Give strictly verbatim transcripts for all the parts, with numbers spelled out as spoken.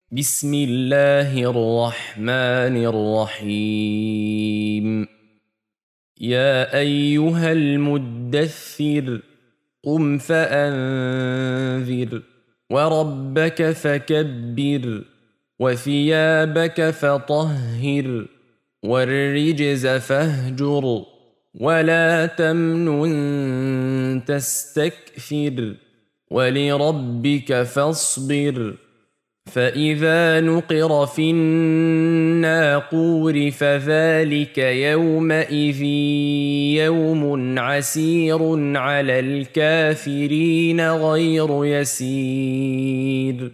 بسم الله الرحمن الرحيم. يا أيها المدثر قم فأنذر وربك فكبر وثيابك فطهر والرجز فاهجر ولا تمنن تستكثر ولربك فاصبر. فإذا نقر في الناقور فذلك يومئذ يوم عسير على الكافرين غير يسير.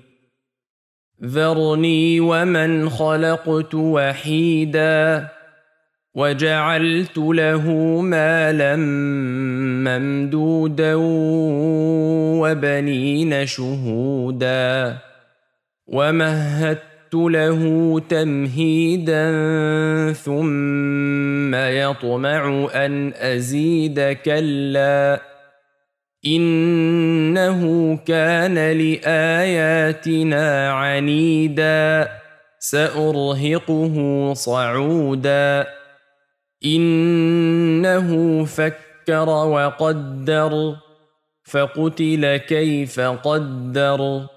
ذرني ومن خلقت وحيدا وجعلت له مالا ممدودا وبنين شهودا ومهدت له تمهيدا ثم يطمع أن أزيد كلا إنه كان لآياتنا عنيدا سأرهقه صعودا. إنه فكر وقدر فقتل كيف قدر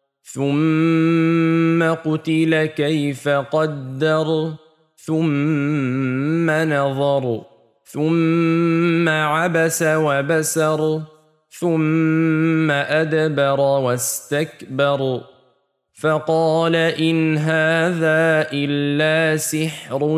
ثم قتل كيف قدر ثم نظر ثم عبس وبسر ثم أدبر واستكبر فقال إن هذا إلا سحر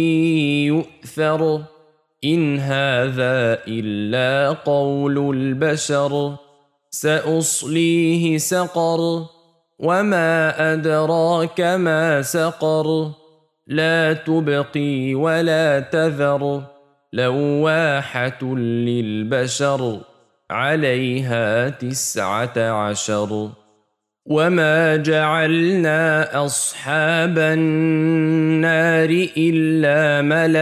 يؤثر إن هذا إلا قول البشر سأصليه سقر وما أدراك ما سقر لا تبقي ولا تذر لواحة للبشر عليها تسعة عشر. وما جعلنا أصحاب النار إلا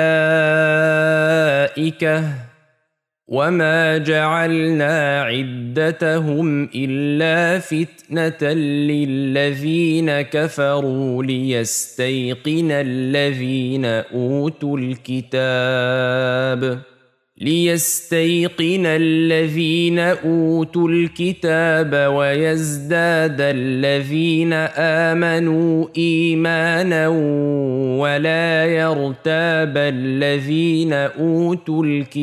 ملائكة وما جعلنا عدتهم إلا فتنة للذين كفروا ليستيقن الذين أوتوا الكتاب ليستيقن الذين أوتوا الكتاب ويزداد الذين آمنوا إيمانا ولا يرتاب الذين أوتوا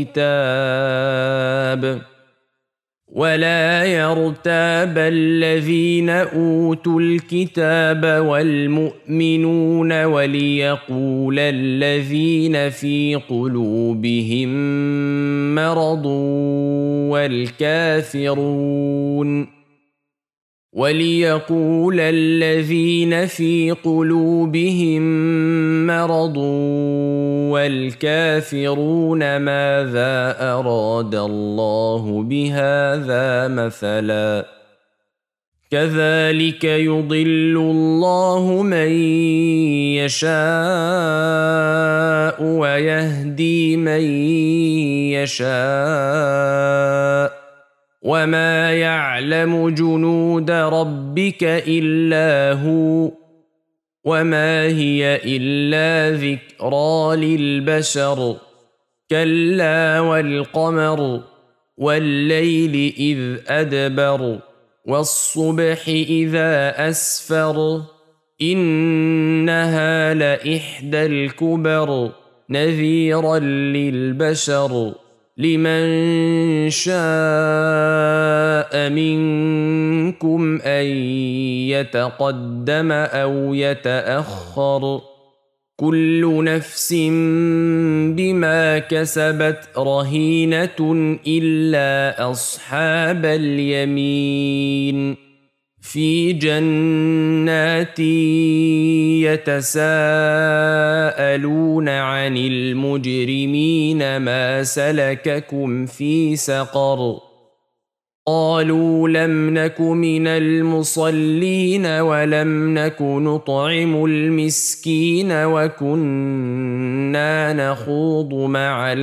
الكتاب ولا يرتاب الذين أوتوا الكتاب والمؤمنون وليقول الذين في قلوبهم مرض والكافرون وليقول الذين في قلوبهم مرض والكافرون ماذا أراد الله بهذا مثلا كذلك يضل الله من يشاء ويهدي من يشاء وما يعلم جنود ربك إلا هو وما هي إلا ذكرى للبشر كلا والقمر والليل إذ أدبر والصبح إذا أسفر إنها لإحدى الكبر نذيرا للبشر لمن شاء منكم أن يتقدم أو يتأخر كل نفس بما كسبت رهينة إلا أصحاب اليمين في جنات يتساءلون عن المجرمين ما سلككم في سقر قالوا لم نك من المصلين ولم نك نطعم المسكين وكنا نخوض مع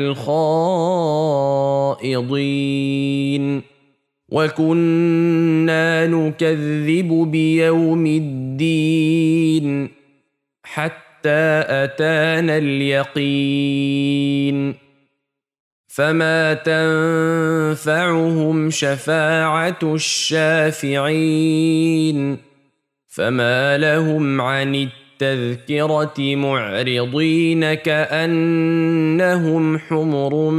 الخائضين وكنا نكذب بيوم الدين الدين حتى أتانا اليقين فما تنفعهم شفاعة الشافعين فما لهم عن التذكرة معرضين كأنهم حمر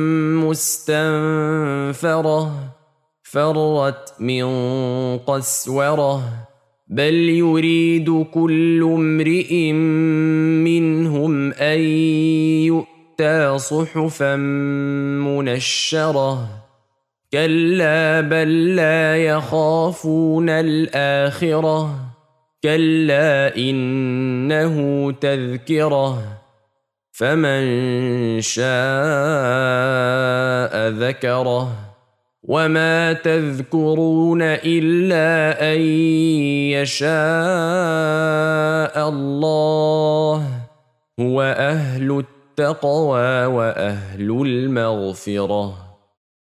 مستنفرة فرت من قسورة بل يريد كل امرئ منهم أن يؤتى صحفا منشرة كلا بل لا يخافون الآخرة كلا إنه تذكرة فمن شاء ذكره وما تذكرون إلا أن يشاء الله هو أهل التقوى وأهل المغفرة.